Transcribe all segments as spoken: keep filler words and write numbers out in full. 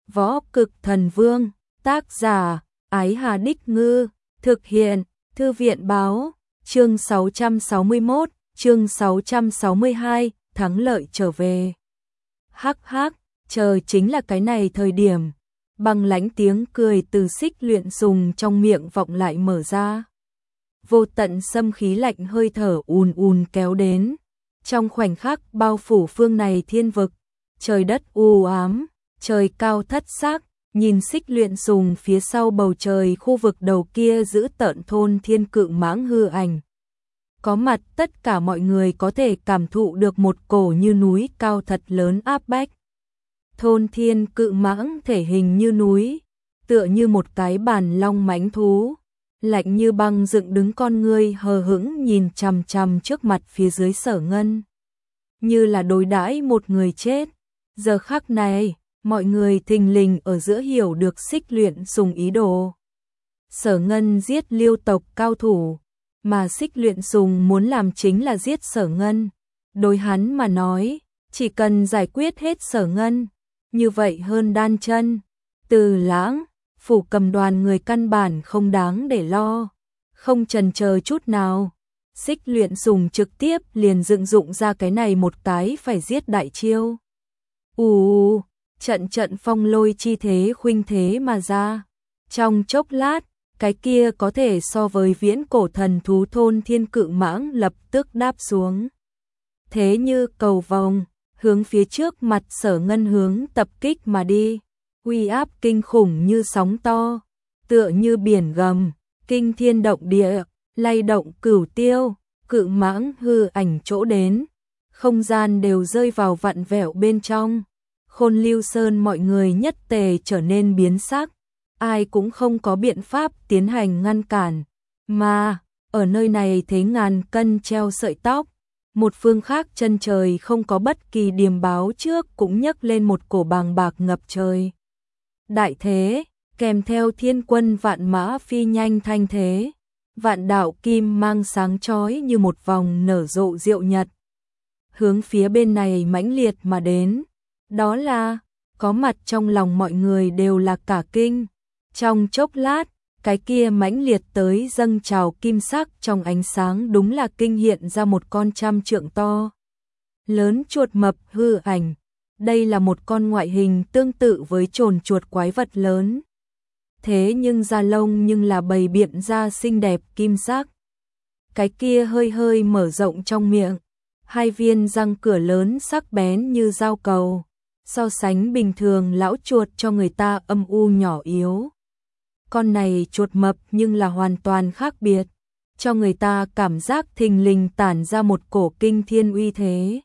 Võ Cực Thần Vương, tác giả, Ái Hà Đích Ngư, thực hiện, Thư viện Báo, chương sáu trăm sáu mươi mốt, chương sáu trăm sáu mươi hai, thắng lợi trở về. Hắc hắc, chờ chính là cái này thời điểm, băng lãnh tiếng cười từ Xích Luyện Sùng trong miệng vọng lại mở ra. Vô tận xâm khí lạnh hơi thở ùn ùn kéo đến, trong khoảnh khắc bao phủ phương này thiên vực, trời đất u ám, trời cao thất sắc, nhìn Xích Luyện Sùng phía sau bầu trời khu vực đầu kia giữ tợn thôn thiên cự mãng hư ảnh. Có mặt tất cả mọi người có thể cảm thụ được một cổ như núi cao thật lớn áp bách. Thôn thiên cự mãng thể hình như núi, tựa như một cái bản long mãnh thú, lạnh như băng dựng đứng con ngươi hờ hững nhìn chằm chằm trước mặt phía dưới Sở Ngân. Như là đối đãi một người chết. Giờ khắc này, mọi người thình lình ở giữa hiểu được Xích Luyện Sùng ý đồ. Sở Ngân giết Liêu tộc cao thủ, mà Xích Luyện Sùng muốn làm chính là giết Sở Ngân. Đối hắn mà nói, chỉ cần giải quyết hết Sở Ngân, như vậy hơn đan chân, Từ Lãng, Phủ Cầm đoàn người căn bản không đáng để lo. Không chần chờ chút nào, Xích Luyện Sùng trực tiếp liền dựng dụng ra cái này một cái phải giết đại chiêu. Ù, trận trận phong lôi chi thế khuynh thế mà ra. Trong chốc lát, cái kia có thể so với viễn cổ thần thú thôn thiên cự mãng lập tức đáp xuống. Thế như cầu vồng, hướng phía trước mặt Sở Ngân hướng tập kích mà đi. Uy áp kinh khủng như sóng to, tựa như biển gầm, kinh thiên động địa, lay động cửu tiêu, cự mãng hư ảnh chỗ đến. Không gian đều rơi vào vặn vẹo bên trong. Khôn Lưu Sơn mọi người nhất tề trở nên biến sắc, ai cũng không có biện pháp tiến hành ngăn cản, mà ở nơi này thế ngàn cân treo sợi tóc, một phương khác chân trời không có bất kỳ điềm báo trước cũng nhấc lên một cổ bàng bạc ngập trời. Đại thế, kèm theo thiên quân vạn mã phi nhanh thanh thế, vạn đạo kim mang sáng chói như một vòng nở rộ diệu nhật. Hướng phía bên này mãnh liệt mà đến. Đó là, có mặt trong lòng mọi người đều là cả kinh. Trong chốc lát, cái kia mãnh liệt tới dâng trào kim sắc trong ánh sáng đúng là kinh hiện ra một con trăm trượng to. Lớn chuột mập hư ảnh. Đây là một con ngoại hình tương tự với trồn chuột quái vật lớn. Thế nhưng da lông nhưng là bầy biện da xinh đẹp kim sắc. Cái kia hơi hơi mở rộng trong miệng. Hai viên răng cửa lớn sắc bén như dao cầu. So sánh bình thường lão chuột cho người ta âm u nhỏ yếu. Con này chuột mập nhưng là hoàn toàn khác biệt, cho người ta cảm giác thình lình tản ra một cổ kinh thiên uy thế.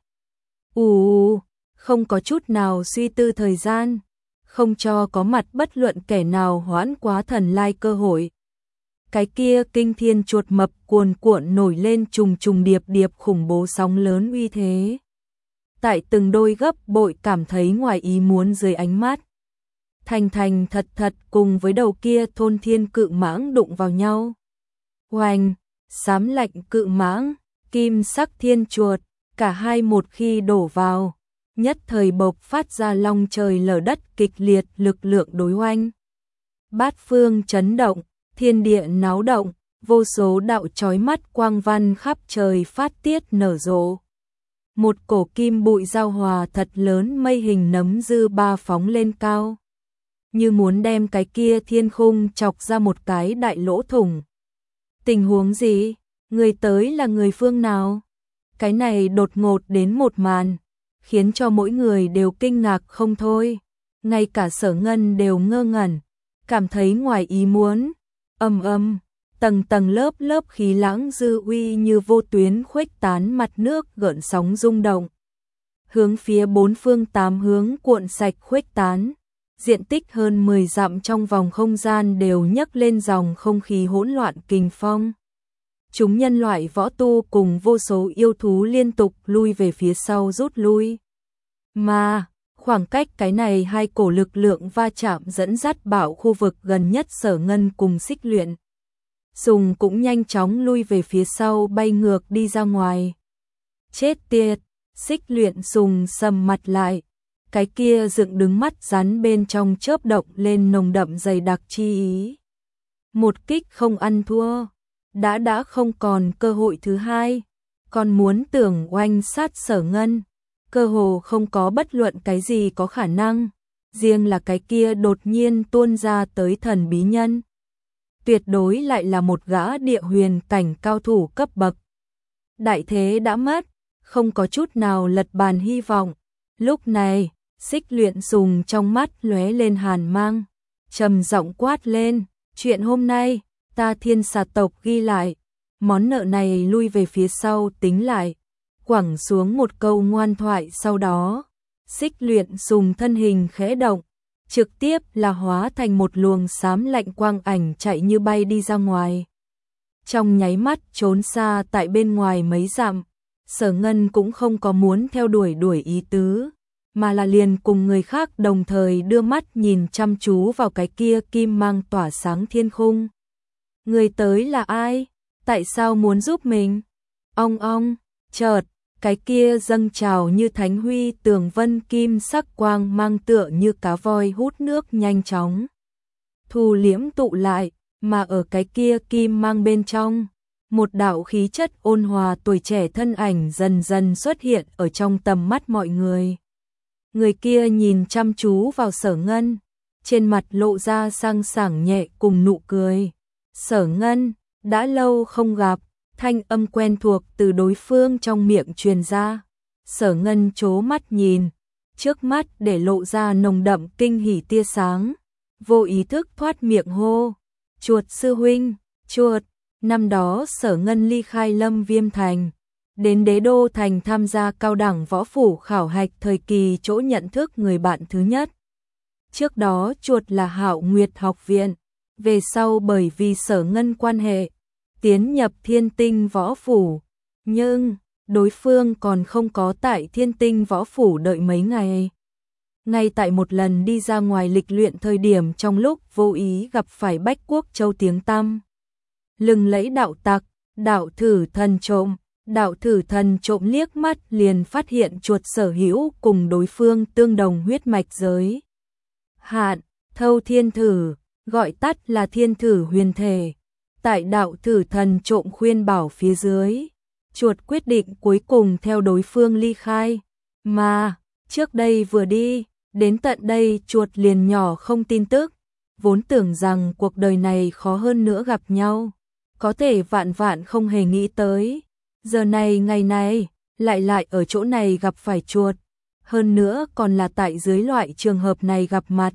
Ù, không có chút nào suy tư thời gian, không cho có mặt bất luận kẻ nào hoãn quá thần lai cơ hội. Cái kia kinh thiên chuột mập cuồn cuộn nổi lên trùng trùng điệp điệp khủng bố sóng lớn uy thế. Tại từng đôi gấp bội cảm thấy ngoài ý muốn dưới ánh mắt. Thành thành thật thật cùng với đầu kia thôn thiên cự mãng đụng vào nhau. Oanh, xám lạnh cự mãng, kim sắc thiên chuột, cả hai một khi đổ vào, nhất thời bộc phát ra long trời lở đất kịch liệt lực lượng đối oanh. Bát phương chấn động, thiên địa náo động, vô số đạo chói mắt quang văn khắp trời phát tiết nở rộ. Một cổ kim bụi giao hòa thật lớn mây hình nấm dư ba phóng lên cao. Như muốn đem cái kia thiên khung chọc ra một cái đại lỗ thủng. Tình huống gì? Người tới là người phương nào? Cái này đột ngột đến một màn, khiến cho mỗi người đều kinh ngạc không thôi. Ngay cả Sở Ngân đều ngơ ngẩn, cảm thấy ngoài ý muốn. Âm âm, tầng tầng lớp lớp khí lãng dư uy như vô tuyến khuếch tán mặt nước gợn sóng rung động. Hướng phía bốn phương tám hướng cuộn sạch khuếch tán. Diện tích hơn mười dặm trong vòng không gian đều nhấc lên dòng không khí hỗn loạn kình phong. Chúng nhân loại võ tu cùng vô số yêu thú liên tục lui về phía sau rút lui. Mà, khoảng cách cái này hai cổ lực lượng va chạm dẫn dắt bảo khu vực gần nhất Sở Ngân cùng Xích Luyện Sùng cũng nhanh chóng lui về phía sau bay ngược đi ra ngoài. Chết tiệt, Xích Luyện Sùng sầm mặt lại. cái kia dựng đứng mắt rắn bên trong chớp động lên nồng đậm dày đặc chi ý. Một kích không ăn thua, đã đã không còn cơ hội thứ hai, còn muốn tưởng oanh sát Sở Ngân, cơ hồ không có bất luận cái gì có khả năng, riêng là cái kia đột nhiên tuôn ra tới thần bí nhân. Tuyệt đối lại là một gã địa huyền cảnh cao thủ cấp bậc. Đại thế đã mất, không có chút nào lật bàn hy vọng. Lúc này, Xích Luyện Sùng trong mắt lóe lên hàn mang, trầm giọng quát lên, chuyện hôm nay, ta Thiên Xà tộc ghi lại, món nợ này lui về phía sau tính lại. Quẳng xuống một câu ngoan thoại sau đó, Xích Luyện Sùng thân hình khẽ động, trực tiếp là hóa thành một luồng xám lạnh quang ảnh chạy như bay đi ra ngoài. Trong nháy mắt trốn xa tại bên ngoài mấy dặm, Sở Ngân cũng không có muốn theo đuổi đuổi ý tứ, mà là liền cùng người khác đồng thời đưa mắt nhìn chăm chú vào cái kia kim mang tỏa sáng thiên khung. Người tới là ai? Tại sao muốn giúp mình? Ong ong, chợt, cái kia dâng trào như thánh huy tường vân kim sắc quang mang tựa như cá voi hút nước nhanh chóng thu liễm tụ lại, mà ở cái kia kim mang bên trong, một đạo khí chất ôn hòa tuổi trẻ thân ảnh dần dần xuất hiện ở trong tầm mắt mọi người. Người kia nhìn chăm chú vào Sở Ngân, trên mặt lộ ra sang sảng nhẹ cùng nụ cười. Sở Ngân, đã lâu không gặp, thanh âm quen thuộc từ đối phương trong miệng truyền ra. Sở Ngân chố mắt nhìn, trước mắt để lộ ra nồng đậm kinh hỉ tia sáng, vô ý thức thoát miệng hô, Chuột sư huynh. Chuột, năm đó Sở Ngân ly khai Lâm Viêm Thành, đến Đế Đô Thành tham gia cao đẳng võ phủ khảo hạch thời kỳ chỗ nhận thức người bạn thứ nhất. Trước đó Chuột là Hạo Nguyệt học viện, về sau bởi vì Sở Ngân quan hệ, tiến nhập Thiên Tinh võ phủ, nhưng đối phương còn không có tại Thiên Tinh võ phủ đợi mấy ngày. Ngay tại một lần đi ra ngoài lịch luyện thời điểm trong lúc vô ý gặp phải Bách Quốc Châu tiếng tăm lừng lẫy đạo tặc, đạo thử thần trộm, đạo thử thần trộm liếc mắt liền phát hiện Chuột sở hữu cùng đối phương tương đồng huyết mạch giới hạn, Thâu Thiên Thử, gọi tắt là Thiên Thử huyền thể. Tại đạo thử thần trộm khuyên bảo phía dưới, Chuột quyết định cuối cùng theo đối phương ly khai, mà trước đây vừa đi, đến tận đây Chuột liền nhỏ không tin tức, vốn tưởng rằng cuộc đời này khó hơn nữa gặp nhau, có thể vạn vạn không hề nghĩ tới, giờ này ngày này, lại lại ở chỗ này gặp phải Chuột, hơn nữa còn là tại dưới loại trường hợp này gặp mặt.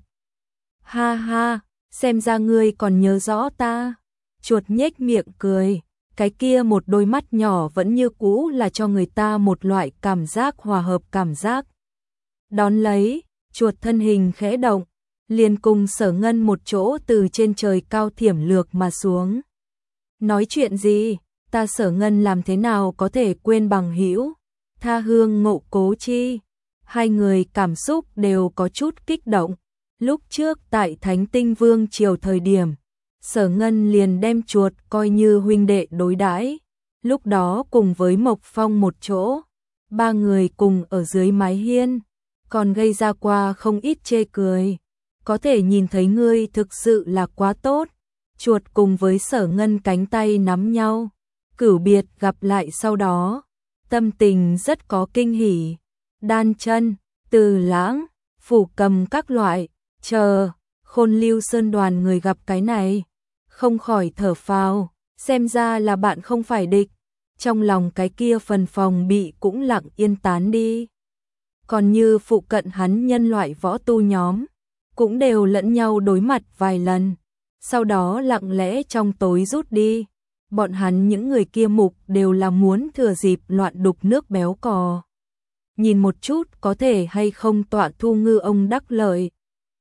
Ha ha, xem ra ngươi còn nhớ rõ ta. Chuột nhếch miệng cười, cái kia một đôi mắt nhỏ vẫn như cũ là cho người ta một loại cảm giác hòa hợp cảm giác. Đón lấy, Chuột thân hình khẽ động, liền cùng Sở Ngân một chỗ từ trên trời cao thiểm lược mà xuống. Nói chuyện gì, ta Sở Ngân làm thế nào có thể quên bằng hữu, tha hương ngộ cố chi. Hai người cảm xúc đều có chút kích động, lúc trước tại Thánh Tinh Vương triều thời điểm, Sở Ngân liền đem Chuột coi như huynh đệ đối đãi. Lúc đó cùng với Mộc Phong một chỗ, ba người cùng ở dưới mái hiên, còn gây ra qua không ít chê cười. Có thể nhìn thấy ngươi thực sự là quá tốt. Chuột cùng với Sở Ngân cánh tay nắm nhau, cửu biệt gặp lại sau đó, tâm tình rất có kinh hỉ. Đan Chân, Từ Lãng, Phủ Cầm các loại, chờ, Khôn Lưu Sơn đoàn người gặp cái này, không khỏi thở phào, xem ra là bạn không phải địch. Trong lòng cái kia phần phòng bị cũng lặng yên tán đi. Còn như phụ cận hắn nhân loại võ tu nhóm, cũng đều lẫn nhau đối mặt vài lần, sau đó lặng lẽ trong tối rút đi. Bọn hắn những người kia mục đều là muốn thừa dịp loạn đục nước béo cò, nhìn một chút có thể hay không tọa thu ngư ông đắc lợi.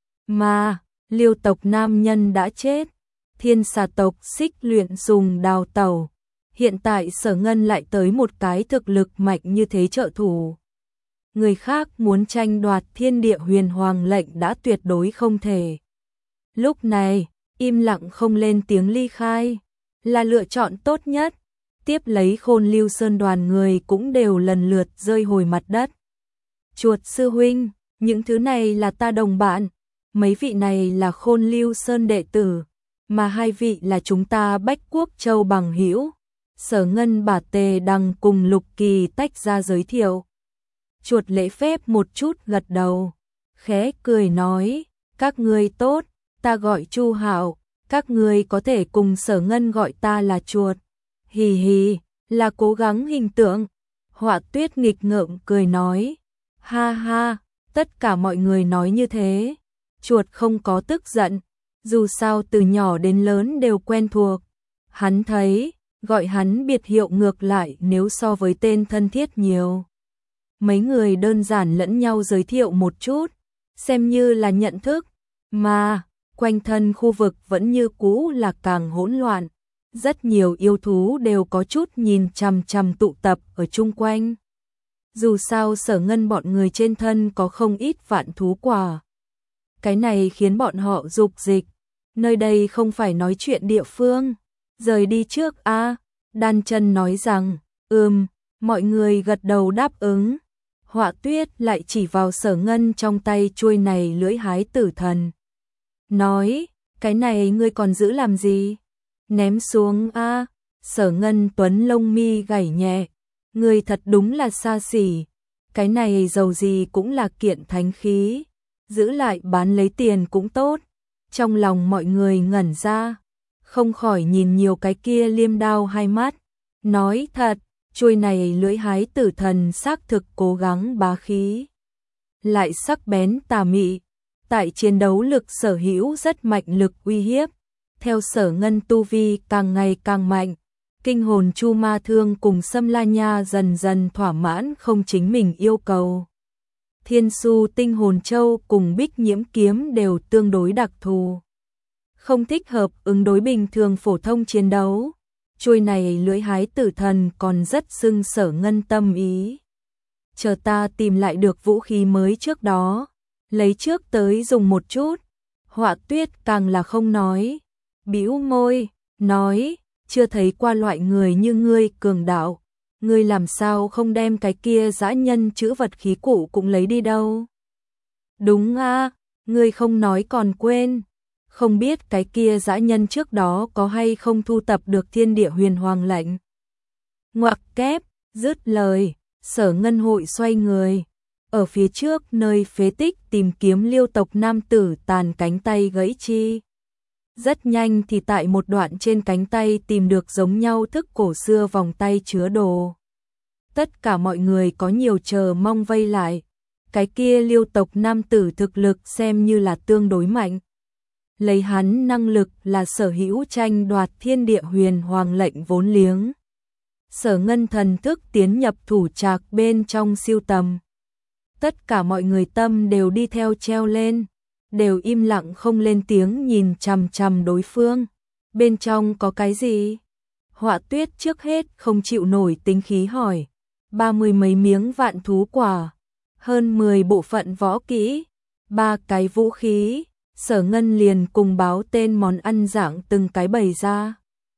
Mà, Liêu tộc nam nhân đã chết, Thiên Xà tộc Xích Luyện Sùng đào tẩu, hiện tại Sở Ngân lại tới một cái thực lực mạnh như thế trợ thủ. Người khác muốn tranh đoạt thiên địa huyền hoàng lệnh đã tuyệt đối không thể. Lúc này, im lặng không lên tiếng ly khai, là lựa chọn tốt nhất. Tiếp lấy Khôn Lưu Sơn đoàn người cũng đều lần lượt rơi hồi mặt đất. Chuột sư huynh, Những thứ này là ta đồng bạn, mấy vị này là Khôn Lưu Sơn đệ tử, mà hai vị là chúng ta Bách Quốc Châu bằng hữu. Sở Ngân bà Tề Đằng cùng Lục Kỳ tách ra giới thiệu. Chuột lễ phép một chút gật đầu, khẽ cười nói, các ngươi tốt, ta gọi Chu Hạo, các ngươi có thể cùng Sở Ngân gọi ta là chuột. Hì hì, là cố gắng hình tượng. Họa Tuyết nghịch ngợm cười nói, ha ha, tất cả mọi người nói như thế. Chuột không có tức giận, dù sao từ nhỏ đến lớn đều quen thuộc. Hắn thấy, gọi hắn biệt hiệu ngược lại nếu so với tên thân thiết nhiều. Mấy người đơn giản lẫn nhau giới thiệu một chút, xem như là nhận thức, mà quanh thân khu vực vẫn như cũ là càng hỗn loạn. Rất nhiều yêu thú đều có chút nhìn chằm chằm tụ tập ở chung quanh. Dù sao Sở Ngân bọn người trên thân có không ít vạn thú quả. Cái này khiến bọn họ dục dịch. Nơi đây không phải nói chuyện địa phương. Rời đi trước a à? Đan Chân nói rằng, ừm, mọi người gật đầu đáp ứng. Họa Tuyết lại chỉ vào Sở Ngân trong tay chuôi này lưỡi hái tử thần. Nói, cái này ngươi còn giữ làm gì? Ném xuống a à? Sở Ngân Tuấn lông mi gảy nhẹ. Ngươi thật đúng là xa xỉ. Cái này dầu gì cũng là kiện thánh khí. Giữ lại bán lấy tiền cũng tốt. Trong lòng mọi người ngẩn ra, không khỏi nhìn nhiều cái kia liêm đao hai mắt. Nói thật, chuôi này lưỡi hái tử thần xác thực cố gắng bá khí. Lại sắc bén tà mị. Tại chiến đấu lực sở hữu rất mạnh lực uy hiếp. Theo Sở Ngân tu vi càng ngày càng mạnh. Kinh hồn chu ma thương cùng Sâm La Nha dần dần thỏa mãn không chính mình yêu cầu. Thiên su tinh hồn châu cùng bích nhiễm kiếm đều tương đối đặc thù. Không thích hợp ứng đối bình thường phổ thông chiến đấu. Chuôi này lưỡi hái tử thần còn rất xưng Sở Ngân tâm ý. Chờ ta tìm lại được vũ khí mới trước đó. Lấy trước tới dùng một chút. Họa Tuyết càng là không nói. Bĩu môi, nói, chưa thấy qua loại người như ngươi cường đạo. Ngươi làm sao không đem cái kia dã nhân chữ vật khí cụ cũng lấy đi đâu? Đúng a, ngươi không nói còn quên. Không biết cái kia dã nhân trước đó có hay không thu tập được thiên địa huyền hoàng lệnh. Ngoặc kép, dứt lời, Sở Ngân hội xoay người. Ở phía trước nơi phế tích tìm kiếm Liêu tộc nam tử tàn cánh tay gãy chi. Rất nhanh thì tại một đoạn trên cánh tay tìm được giống nhau thức cổ xưa vòng tay chứa đồ. Tất cả mọi người có nhiều chờ mong vây lại. Cái kia Liêu tộc nam tử thực lực xem như là tương đối mạnh. Lấy hắn năng lực là sở hữu tranh đoạt thiên địa huyền hoàng lệnh vốn liếng. Sở Ngân thần thức tiến nhập thủ trạc bên trong siêu tầm. Tất cả mọi người tâm đều đi theo treo lên. Đều im lặng không lên tiếng nhìn chằm chằm đối phương. Bên trong có cái gì? Họa Tuyết trước hết không chịu nổi tính khí hỏi. Ba mươi mấy miếng vạn thú quả. Hơn mười bộ phận võ kỹ. Ba cái vũ khí. Sở Ngân liền cùng báo tên món ăn dạng từng cái bày ra.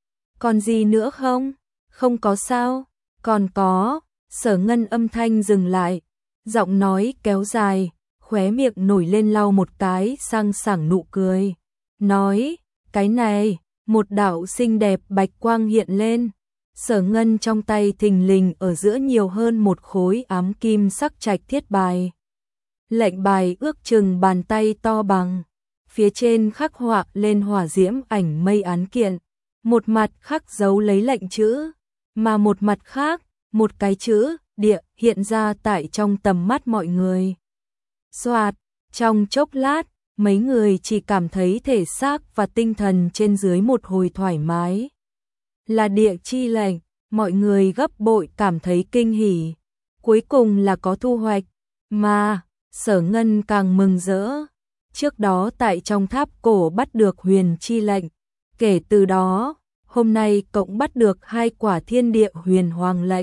Còn gì nữa không? Không có sao. Còn có. Sở Ngân âm thanh dừng lại. Giọng nói kéo dài. Khóe miệng nổi lên lau một cái sang sảng nụ cười. Nói, cái này, một đạo xinh đẹp bạch quang hiện lên. Sở Ngân trong tay thình lình ở giữa nhiều hơn một khối ám kim sắc trạch thiết bài. Lệnh bài ước chừng bàn tay to bằng. Phía trên khắc họa lên hỏa diễm ảnh mây án kiện. Một mặt khắc dấu lấy lệnh chữ, mà một mặt khác, một cái chữ, địa, hiện ra tại trong tầm mắt mọi người. Xoạt, trong chốc lát, mấy người chỉ cảm thấy thể xác và tinh thần trên dưới một hồi thoải mái. Là địa chi lệnh, mọi người gấp bội cảm thấy kinh hỉ. Cuối cùng là có thu hoạch, mà Sở Ngân càng mừng rỡ. Trước đó tại trong tháp cổ bắt được huyền chi lệnh. Kể từ đó, hôm nay cộng bắt được hai quả thiên địa huyền hoàng lệnh.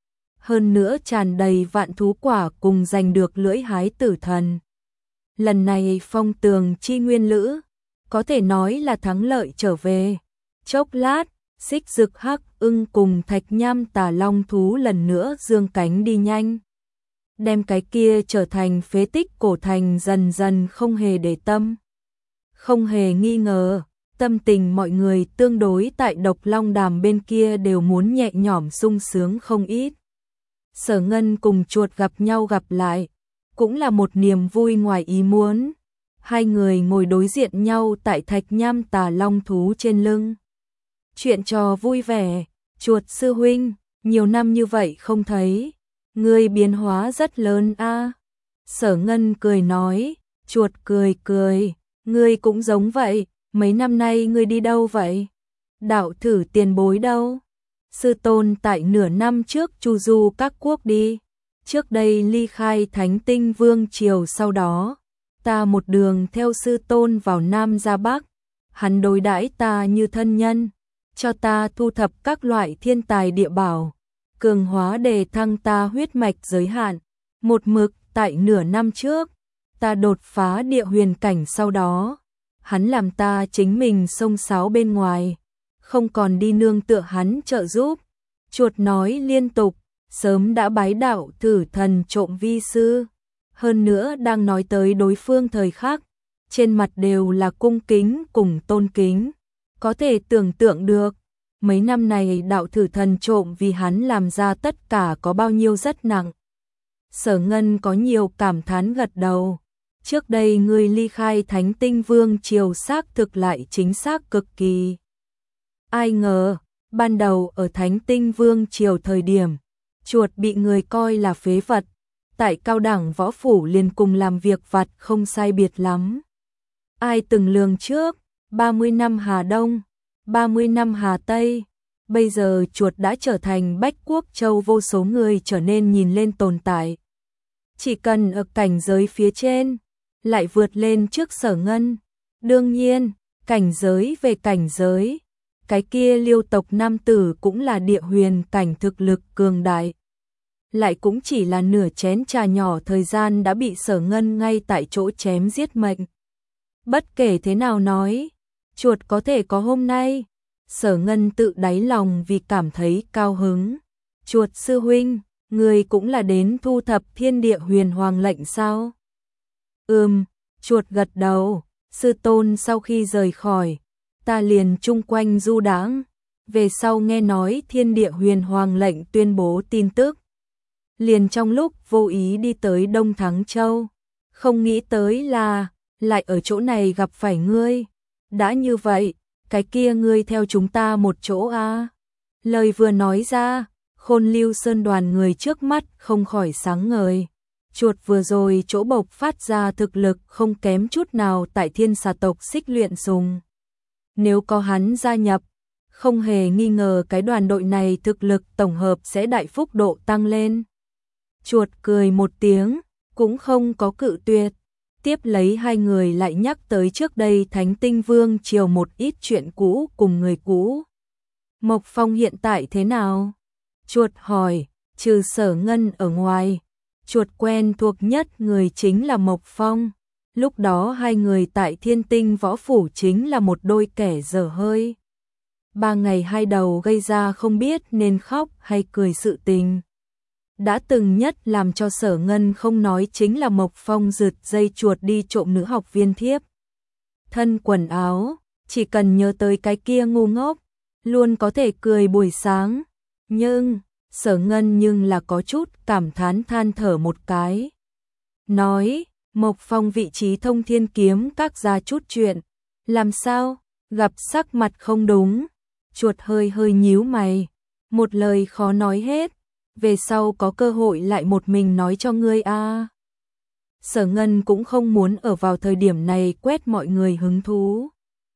Hơn nữa tràn đầy vạn thú quả cùng giành được lưỡi hái tử thần. Lần này phong tường chi nguyên lữ, có thể nói là thắng lợi trở về. Chốc lát, xích rực hắc ưng cùng thạch nham tà long thú lần nữa dương cánh đi nhanh. đem cái kia trở thành phế tích cổ thành dần dần không hề để tâm. Không hề nghi ngờ, tâm tình mọi người tương đối tại Độc Long Đàm bên kia đều muốn nhẹ nhõm sung sướng không ít. Sở Ngân cùng chuột gặp nhau gặp lại, cũng là một niềm vui ngoài ý muốn. Hai người ngồi đối diện nhau tại thạch nham tà long thú trên lưng. Chuyện trò vui vẻ, chuột sư huynh, nhiều năm như vậy không thấy, ngươi biến hóa rất lớn a. Sở Ngân cười nói, chuột cười cười, ngươi cũng giống vậy, mấy năm nay ngươi đi đâu vậy? Đạo thử tiền bối đâu? Sư tôn tại nửa năm trước chu du các quốc đi, trước đây ly khai Thánh Tinh Vương triều, sau đó ta một đường theo sư tôn vào Nam ra Bắc, hắn đối đãi ta như thân nhân, cho ta thu thập các loại thiên tài địa bảo, cường hóa đề thăng ta huyết mạch giới hạn. Một mực tại nửa năm trước, ta đột phá địa huyền cảnh, sau đó hắn làm ta chính mình xông xáo bên ngoài, không còn đi nương tựa hắn trợ giúp. Chuột nói liên tục, sớm đã bái đạo thử thần trộm vi sư. Hơn nữa đang nói tới đối phương thời khắc, trên mặt đều là cung kính cùng tôn kính. Có thể tưởng tượng được, mấy năm này đạo thử thần trộm vì hắn làm ra tất cả có bao nhiêu rất nặng. Sở Ngân có nhiều cảm thán gật đầu. Trước đây ngươi ly khai Thánh Tinh Vương triều xác thực lại chính xác cực kỳ. Ai ngờ, ban đầu ở Thánh Tinh Vương triều thời điểm, chuột bị người coi là phế vật, tại cao đẳng võ phủ liền cùng làm việc vặt không sai biệt lắm. Ai từng lường trước, ba mươi năm Hà Đông, ba mươi năm Hà Tây, bây giờ chuột đã trở thành Bách Quốc Châu vô số người trở nên nhìn lên tồn tại. Chỉ cần ở cảnh giới phía trên, lại vượt lên trước Sở Ngân. Đương nhiên, cảnh giới về cảnh giới, cái kia Liêu tộc nam tử cũng là địa huyền cảnh thực lực cường đại. Lại cũng chỉ là nửa chén trà nhỏ thời gian đã bị Sở Ngân ngay tại chỗ chém giết mệnh. Bất kể thế nào nói, chuột có thể có hôm nay, Sở Ngân tự đáy lòng vì cảm thấy cao hứng. Chuột sư huynh, người cũng là đến thu thập thiên địa huyền hoàng lệnh sao? Ừm, chuột gật đầu, sư tôn sau khi rời khỏi, ta liền chung quanh du đãng, về sau nghe nói thiên địa huyền hoàng lệnh tuyên bố tin tức. Liền trong lúc vô ý đi tới Đông Thắng Châu, không nghĩ tới là, lại ở chỗ này gặp phải ngươi. Đã như vậy, cái kia ngươi theo chúng ta một chỗ à? Lời vừa nói ra, Khôn Lưu Sơn đoàn người trước mắt không khỏi sáng ngời. Chuột vừa rồi chỗ bộc phát ra thực lực không kém chút nào tại Thiên Xà tộc Xích Luyện Sùng. Nếu có hắn gia nhập, không hề nghi ngờ cái đoàn đội này thực lực tổng hợp sẽ đại phúc độ tăng lên. Chuột cười một tiếng, cũng không có cự tuyệt. Tiếp lấy hai người lại nhắc tới trước đây Thánh Tinh Vương triều một ít chuyện cũ cùng người cũ. Mộc Phong hiện tại thế nào? Chuột hỏi, trừ Sở Ngân ở ngoài, chuột quen thuộc nhất người chính là Mộc Phong. Lúc đó hai người tại Thiên Tinh Võ Phủ chính là một đôi kẻ dở hơi. Ba ngày hai đầu gây ra không biết nên khóc hay cười sự tình. Đã từng nhất làm cho Sở Ngân không nói chính là Mộc Phong rượt dây chuột đi trộm nữ học viên thiếp thân quần áo, chỉ cần nhớ tới cái kia ngu ngốc, luôn có thể cười buổi sáng. Nhưng, Sở Ngân nhưng là có chút cảm thán than thở một cái. Nói, Mộc Phong vị trí Thông Thiên Kiếm các ra chút chuyện. Làm sao? Gặp sắc mặt không đúng. Chuột hơi hơi nhíu mày. Một lời khó nói hết. Về sau có cơ hội lại một mình nói cho ngươi a. À. Sở Ngân cũng không muốn ở vào thời điểm này quét mọi người hứng thú.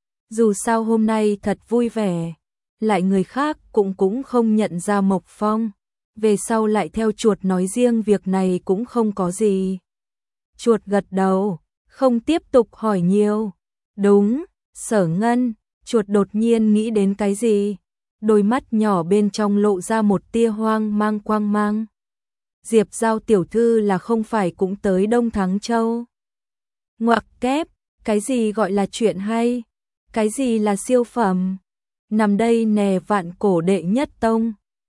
Dù sao hôm nay thật vui vẻ. Lại người khác cũng cũng không nhận ra Mộc Phong. Về sau lại theo chuột nói riêng việc này cũng không có gì. Chuột gật đầu, không tiếp tục hỏi nhiều. Đúng, Sở Ngân, chuột đột nhiên nghĩ đến cái gì? Đôi mắt nhỏ bên trong lộ ra một tia hoang mang quang mang. Diệp Giao tiểu thư là không phải cũng tới Đông Thắng Châu? Ngoặc kép, cái gì gọi là chuyện hay? Cái gì là siêu phẩm? Nằm đây nè vạn cổ đệ nhất tông.